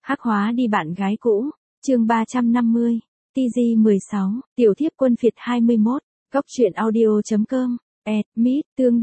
Hắc hóa đi bạn gái cũ, chương 350, TG16, tiểu thiếp quân phiệt 21, góc truyện audio.com, admit, tương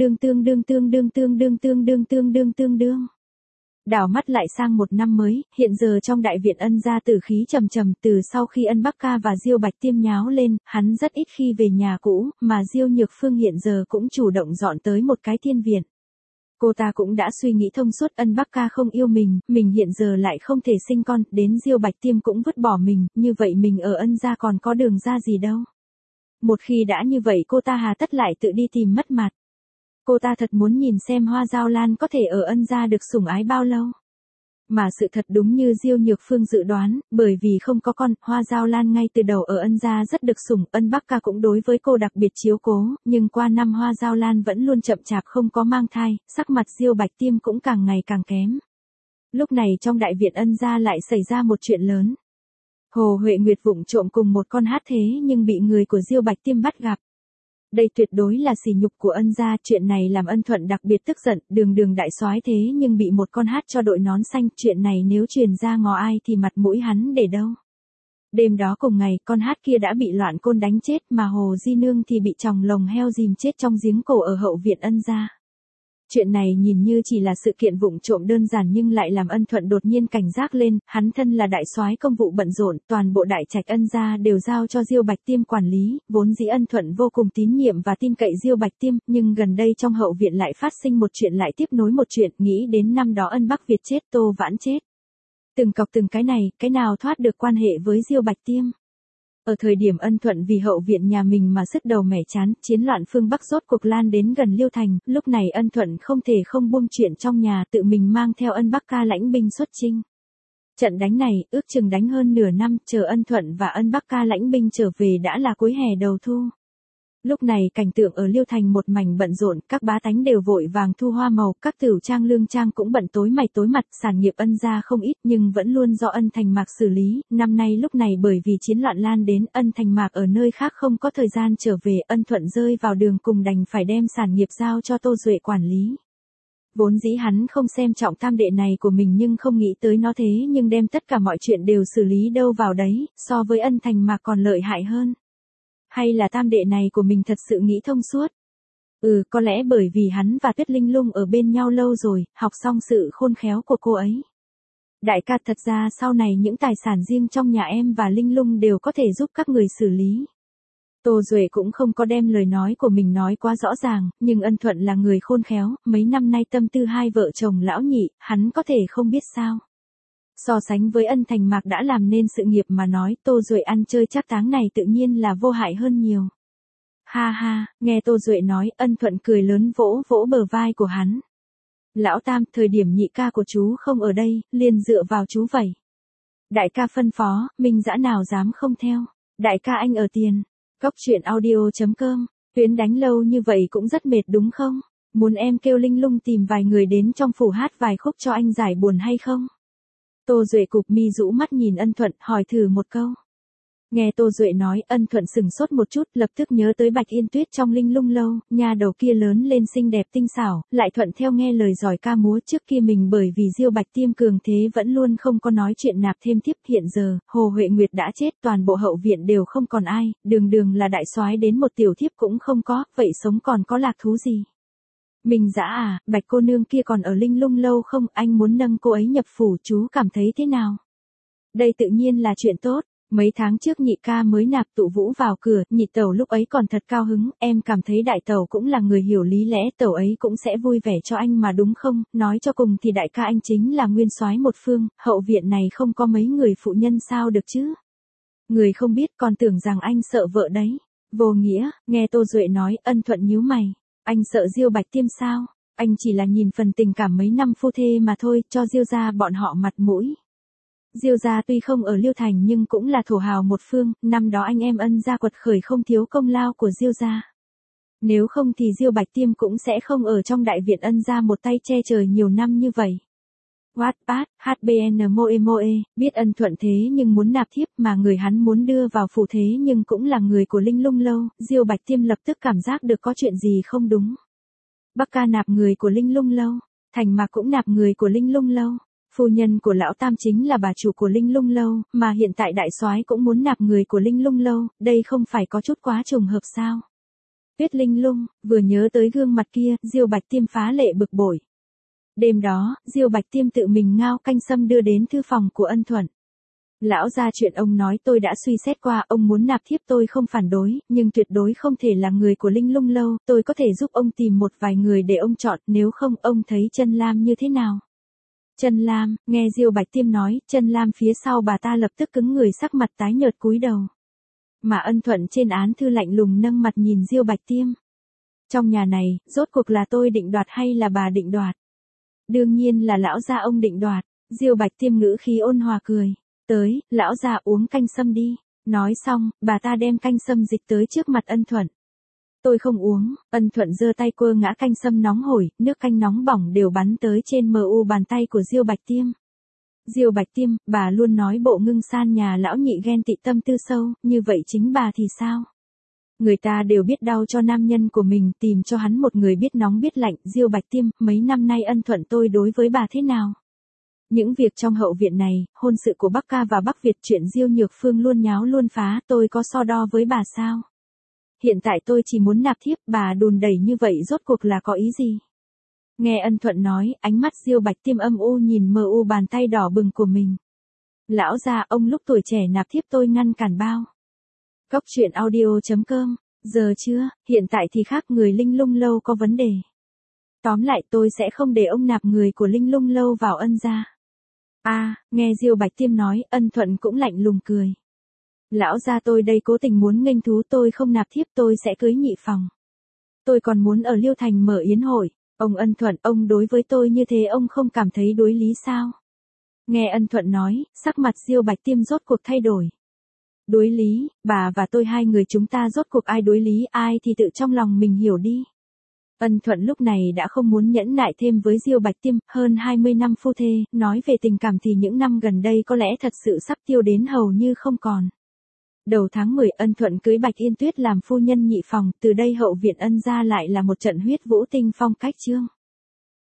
đương. Đảo mắt lại sang một năm mới, hiện giờ trong đại viện Ân gia tử khí trầm trầm, từ sau khi Ân Bắc Ca và Diêu Bạch Tiêm nháo lên, hắn rất ít khi về nhà cũ, mà Diêu Nhược Phương hiện giờ cũng chủ động dọn tới một cái tiên viện. Cô ta cũng đã suy nghĩ thông suốt, Ân Bắc Ca không yêu mình hiện giờ lại không thể sinh con, đến Diêu Bạch Tiêm cũng vứt bỏ mình, như vậy mình ở Ân gia còn có đường ra gì đâu. Một khi đã như vậy cô ta hà tất lại tự đi tìm mất mặt. Cô ta thật muốn nhìn xem Hoa Dao Lan có thể ở Ân gia được sủng ái bao lâu. Mà sự thật đúng như Diêu Nhược Phương dự đoán, bởi vì không có con, Hoa Dao Lan ngay từ đầu ở Ân gia rất được sủng, Ân Bắc Ca cũng đối với cô đặc biệt chiếu cố, nhưng qua năm Hoa Dao Lan vẫn luôn chậm chạp không có mang thai, sắc mặt Diêu Bạch Tiêm cũng càng ngày càng kém. Lúc này trong đại viện Ân gia lại xảy ra một chuyện lớn. Hồ Huệ Nguyệt vụng trộm cùng một con hát thế nhưng bị người của Diêu Bạch Tiêm bắt gặp. Đây tuyệt đối là sỉ nhục của Ân gia, chuyện này làm Ân Thuận đặc biệt tức giận, đường đại soái thế nhưng bị một con hát cho đội nón xanh, chuyện này nếu truyền ra ngó ai thì mặt mũi hắn để đâu. Đêm đó cùng ngày, con hát kia đã bị loạn côn đánh chết, mà Hồ Di Nương thì bị chòng lồng heo dìm chết trong giếng cổ ở hậu viện Ân gia. Chuyện này nhìn như chỉ là sự kiện vụng trộm đơn giản nhưng lại làm Ân Thuận đột nhiên cảnh giác lên, hắn thân là đại soái công vụ bận rộn, toàn bộ đại trạch Ân gia đều giao cho Diêu Bạch Tiêm quản lý, vốn dĩ Ân Thuận vô cùng tín nhiệm và tin cậy Diêu Bạch Tiêm, nhưng gần đây trong hậu viện lại phát sinh một chuyện lại tiếp nối một chuyện, nghĩ đến năm đó Ân Bắc Việt chết, Tô Vãn chết. Từng cọc từng cái này, cái nào thoát được quan hệ với Diêu Bạch Tiêm. Ở thời điểm Ân Thuận vì hậu viện nhà mình mà sứt đầu mẻ chán, chiến loạn phương Bắc rốt cuộc lan đến gần Liêu Thành, lúc này Ân Thuận không thể không buông chuyện trong nhà, tự mình mang theo Ân Bắc Ca lãnh binh xuất chinh. Trận đánh này, ước chừng đánh hơn nửa năm, chờ Ân Thuận và Ân Bắc Ca lãnh binh trở về đã là cuối hè đầu thu. Lúc này cảnh tượng ở Liêu Thành một mảnh bận rộn, các bá tánh đều vội vàng thu hoa màu, các tửu trang lương trang cũng bận tối mày tối mặt, sản nghiệp Ân gia không ít nhưng vẫn luôn do Ân Thành Mạc xử lý, năm nay lúc này bởi vì chiến loạn lan đến, Ân Thành Mạc ở nơi khác không có thời gian trở về, Ân Thuận rơi vào đường cùng đành phải đem sản nghiệp giao cho Tô Duệ quản lý. Vốn dĩ hắn không xem trọng tam đệ này của mình nhưng không nghĩ tới nó thế nhưng đem tất cả mọi chuyện đều xử lý đâu vào đấy, so với Ân Thành Mạc còn lợi hại hơn. Hay là tam đệ này của mình thật sự nghĩ thông suốt? Có lẽ bởi vì hắn và Tuyết Linh Lung ở bên nhau lâu rồi, học xong sự khôn khéo của cô ấy. Đại ca, thật ra sau này những tài sản riêng trong nhà em và Linh Lung đều có thể giúp các người xử lý. Tô Duệ cũng không có đem lời nói của mình nói quá rõ ràng, nhưng Ân Thuận là người khôn khéo, mấy năm nay tâm tư hai vợ chồng lão nhị, hắn có thể không biết sao. So sánh với Ân Thành Mạc đã làm nên sự nghiệp mà nói, Tô Duệ ăn chơi trác táng này tự nhiên là vô hại hơn nhiều. Ha ha, nghe Tô Duệ nói, Ân Thuận cười lớn vỗ vỗ bờ vai của hắn. Lão Tam, thời điểm nhị ca của chú không ở đây, liền dựa vào chú vậy. Đại ca phân phó, mình dã nào dám không theo. Đại ca anh ở tiền. Góc truyện audio.com, Tuyến đánh lâu như vậy cũng rất mệt đúng không? Muốn em kêu Linh Lung tìm vài người đến trong phủ hát vài khúc cho anh giải buồn hay không? Tô Duệ cụp mi rũ mắt nhìn Ân Thuận, hỏi thử một câu. Nghe Tô Duệ nói, Ân Thuận sừng sốt một chút, lập tức nhớ tới Bạch Yên Tuyết trong Linh Lung lâu, nhà đầu kia lớn lên xinh đẹp tinh xảo, lại thuận theo nghe lời giỏi ca múa, trước kia mình bởi vì Diêu Bạch Tiêm cường thế vẫn luôn không có nói chuyện nạp thêm tiếp, hiện giờ, Hồ Huệ Nguyệt đã chết, toàn bộ hậu viện đều không còn ai, đường là đại soái đến một tiểu thiếp cũng không có, vậy sống còn có lạc thú gì? Mình dã à, Bạch cô nương kia còn ở Linh Lung lâu không, anh muốn nâng cô ấy nhập phủ, chú cảm thấy thế nào? Đây tự nhiên là chuyện tốt. Mấy tháng trước nhị ca mới nạp Tụ Vũ vào cửa, nhị tẩu lúc ấy còn thật cao hứng, em cảm thấy đại tẩu cũng là người hiểu lý lẽ, tẩu ấy cũng sẽ vui vẻ cho anh mà đúng không, nói cho cùng thì đại ca anh chính là nguyên soái một phương, hậu viện này không có mấy người phụ nhân sao được chứ. Người không biết còn tưởng rằng anh sợ vợ đấy. Vô nghĩa, nghe Tô Duệ nói, Ân Thuận nhíu mày. Anh sợ Diêu Bạch Tiêm sao? Anh chỉ là nhìn phần tình cảm mấy năm phu thê mà thôi, cho Diêu gia bọn họ mặt mũi. Diêu gia tuy không ở Liêu Thành nhưng cũng là thổ hào một phương, năm đó anh em Ân gia quật khởi không thiếu công lao của Diêu gia. Nếu không thì Diêu Bạch Tiêm cũng sẽ không ở trong đại viện Ân gia một tay che trời nhiều năm như vậy. Wattpad, HBN Moe, biết Ân Thuận thế nhưng muốn nạp thiếp mà người hắn muốn đưa vào phủ thế nhưng cũng là người của Linh Lung lâu, Diêu Bạch Tiêm lập tức cảm giác được có chuyện gì không đúng. Bắc Ca nạp người của Linh Lung lâu, Thành Mạc cũng nạp người của Linh Lung lâu. Phu nhân của lão Tam chính là bà chủ của Linh Lung Lâu, mà hiện tại đại soái cũng muốn nạp người của Linh Lung Lâu, đây không phải có chút quá trùng hợp sao? Tuyết Linh Lung, vừa nhớ tới gương mặt kia, Diêu Bạch Tiêm phá lệ bực bội. Đêm đó, Diêu Bạch Tiêm tự mình ngao canh sâm đưa đến thư phòng của Ân Thuận. Lão gia chuyện ông nói tôi đã suy xét qua, ông muốn nạp thiếp tôi không phản đối, nhưng tuyệt đối không thể là người của Linh Lung Lâu, tôi có thể giúp ông tìm một vài người để ông chọn, nếu không ông thấy Chân Lam như thế nào? Chân Lam, nghe Diêu Bạch Tiêm nói, Chân Lam phía sau bà ta lập tức cứng người, sắc mặt tái nhợt cúi đầu. Mà Ân Thuận trên án thư lạnh lùng nâng mặt nhìn Diêu Bạch Tiêm. Trong nhà này, rốt cuộc là tôi định đoạt hay là bà định đoạt? Đương nhiên là lão gia ông định đoạt. Diêu Bạch Tiêm ngữ khí ôn hòa cười. Tới, lão gia uống canh sâm đi. Nói xong, bà ta đem canh sâm dịch tới trước mặt Ân Thuận. Tôi không uống. Ân Thuận giơ tay quơ ngã canh sâm nóng hổi, nước canh nóng bỏng đều bắn tới trên mu bàn tay của Diêu Bạch Tiêm. Diêu Bạch Tiêm, bà luôn nói bộ Ngưng San nhà lão nhị ghen tị tâm tư sâu, như vậy chính bà thì sao? Người ta đều biết đau cho nam nhân của mình, tìm cho hắn một người biết nóng biết lạnh. Diêu Bạch Tiêm, mấy năm nay Ân Thuận tôi đối với bà thế nào? Những việc trong hậu viện này, hôn sự của Bắc Ca và Bắc Việt, chuyện Diêu Nhược Phương luôn nháo luôn phá, tôi có so đo với bà sao? Hiện tại tôi chỉ muốn nạp thiếp, bà đùn đẩy như vậy rốt cuộc là có ý gì? Nghe Ân Thuận nói, ánh mắt Diêu Bạch Tiêm âm u nhìn mờ u bàn tay đỏ bừng của mình. Lão gia, ông lúc tuổi trẻ nạp thiếp tôi ngăn cản bao. Góc truyện audio.com, giờ chưa, hiện tại thì khác, người Linh Lung Lâu có vấn đề. Tóm lại tôi sẽ không để ông nạp người của Linh Lung Lâu vào Ân gia. Nghe Diêu Bạch Tiêm nói, Ân Thuận cũng lạnh lùng cười. Lão gia, tôi đây cố tình muốn nghênh thú, tôi không nạp thiếp tôi sẽ cưới nhị phòng. Tôi còn muốn ở Liêu Thành mở yến hội. Ông Ân Thuận, ông đối với tôi như thế ông không cảm thấy đối lý sao? Nghe Ân Thuận nói, sắc mặt Diêu Bạch Tiêm rốt cuộc thay đổi. Đối lý, bà và tôi hai người chúng ta rốt cuộc ai đối lý, ai thì tự trong lòng mình hiểu đi. Ân Thuận lúc này đã không muốn nhẫn nại thêm với Diêu Bạch Tiêm, hơn 20 năm phu thê, nói về tình cảm thì những năm gần đây có lẽ thật sự sắp tiêu đến hầu như không còn. Đầu tháng 10, Ân Thuận cưới Bạch Yên Tuyết làm phu nhân nhị phòng, từ đây hậu viện Ân gia lại là một trận huyết vũ tinh phong cách chương.